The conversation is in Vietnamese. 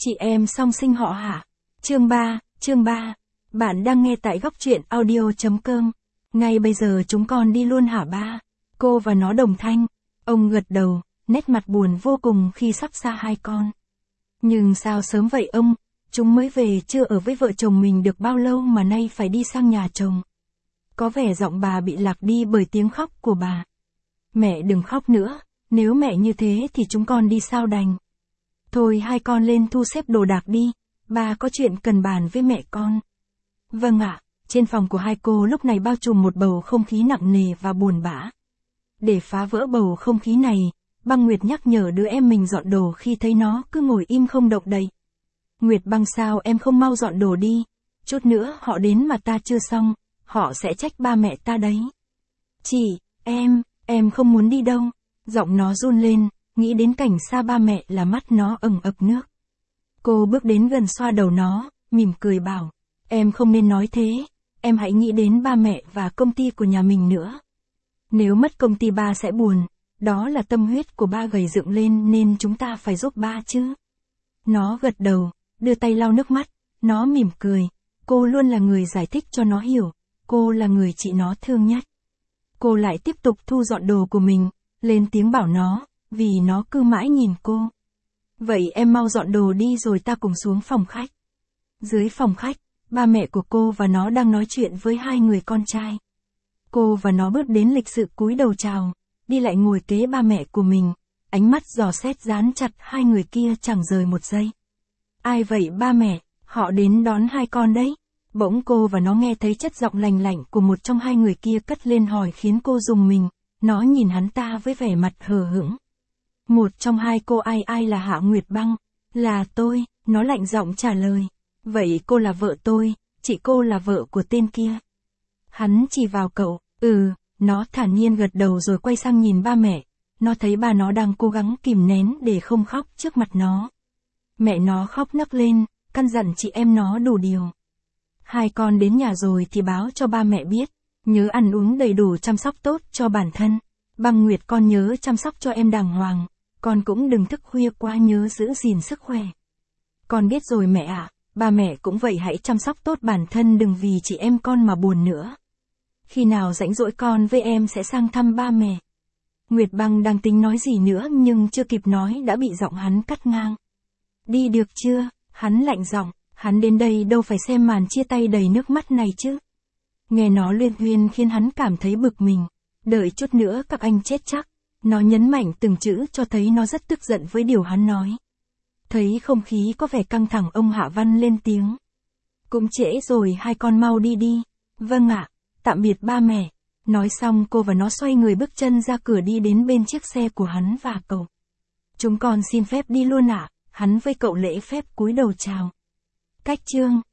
Chị em song sinh họ hả? Chương 3. Bạn đang nghe tại góc truyện audio.com. Ngay bây giờ chúng con đi luôn hả ba? Cô và nó đồng thanh. Ông gật đầu, nét mặt buồn vô cùng khi sắp xa hai con. Nhưng sao sớm vậy ông? Chúng mới về chưa ở với vợ chồng mình được bao lâu mà nay phải đi sang nhà chồng. Có vẻ giọng bà bị lạc đi bởi tiếng khóc của bà. Mẹ đừng khóc nữa, nếu mẹ như thế thì chúng con đi sao đành. Thôi hai con lên thu xếp đồ đạc đi, ba có chuyện cần bàn với mẹ con. Vâng ạ, trên phòng của hai cô lúc này bao trùm một bầu không khí nặng nề và buồn bã. Để phá vỡ bầu không khí này, Băng Nguyệt nhắc nhở đứa em mình dọn đồ khi thấy nó cứ ngồi im không động đậy. Nguyệt Băng sao em không mau dọn đồ đi, chút nữa họ đến mà ta chưa xong, họ sẽ trách ba mẹ ta đấy. Chị, em không muốn đi đâu, giọng nó run lên, nghĩ đến cảnh xa ba mẹ là mắt nó ẩn ực nước. Cô bước đến gần xoa đầu nó, mỉm cười bảo, em không nên nói thế, em hãy nghĩ đến ba mẹ và công ty của nhà mình nữa. Nếu mất công ty ba sẽ buồn, đó là tâm huyết của ba gầy dựng lên nên chúng ta phải giúp ba chứ. Nó gật đầu, đưa tay lau nước mắt, nó mỉm cười, cô luôn là người giải thích cho nó hiểu, cô là người chị nó thương nhất. Cô lại tiếp tục thu dọn đồ của mình, lên tiếng bảo nó, vì nó cứ mãi nhìn cô. Vậy em mau dọn đồ đi rồi ta cùng xuống phòng khách. Dưới phòng khách, ba mẹ của cô và nó đang nói chuyện với hai người con trai. Cô và nó bước đến lịch sự cúi đầu chào, đi lại ngồi kế ba mẹ của mình, ánh mắt dò xét dán chặt hai người kia chẳng rời một giây. Ai vậy ba mẹ, họ đến đón hai con đấy. Bỗng cô và nó nghe thấy chất giọng lành lạnh của một trong hai người kia cất lên hỏi khiến cô rùng mình, nó nhìn hắn ta với vẻ mặt hờ hững. Một trong hai cô ai là Hạ Nguyệt Băng? Là tôi, nó lạnh giọng trả lời. Vậy cô là vợ tôi, chị cô là vợ của tên kia. Hắn chỉ vào cậu, nó thản nhiên gật đầu rồi quay sang nhìn ba mẹ, nó thấy ba nó đang cố gắng kìm nén để không khóc trước mặt nó. Mẹ nó khóc nấc lên, căn dặn chị em nó đủ điều. Hai con đến nhà rồi thì báo cho ba mẹ biết, nhớ ăn uống đầy đủ chăm sóc tốt cho bản thân. Băng Nguyệt con nhớ chăm sóc cho em đàng hoàng, con cũng đừng thức khuya quá nhớ giữ gìn sức khỏe. Con biết rồi mẹ ạ, ba mẹ cũng vậy hãy chăm sóc tốt bản thân đừng vì chị em con mà buồn nữa. Khi nào rảnh rỗi con với em sẽ sang thăm ba mẹ. Nguyệt Băng đang tính nói gì nữa nhưng chưa kịp nói đã bị giọng hắn cắt ngang. Đi được chưa, hắn lạnh giọng, hắn đến đây đâu phải xem màn chia tay đầy nước mắt này chứ. Nghe nó luyên thuyên khiến hắn cảm thấy bực mình. Đợi chút nữa các anh chết chắc. Nó nhấn mạnh từng chữ cho thấy nó rất tức giận với điều hắn nói. Thấy không khí có vẻ căng thẳng ông Hạ Văn lên tiếng. Cũng trễ rồi hai con mau đi đi. Vâng ạ, tạm biệt ba mẹ. Nói xong cô và nó xoay người bước chân ra cửa đi đến bên chiếc xe của hắn và cậu. Chúng con xin phép đi luôn ạ, hắn với cậu lễ phép cúi đầu chào. Cách chương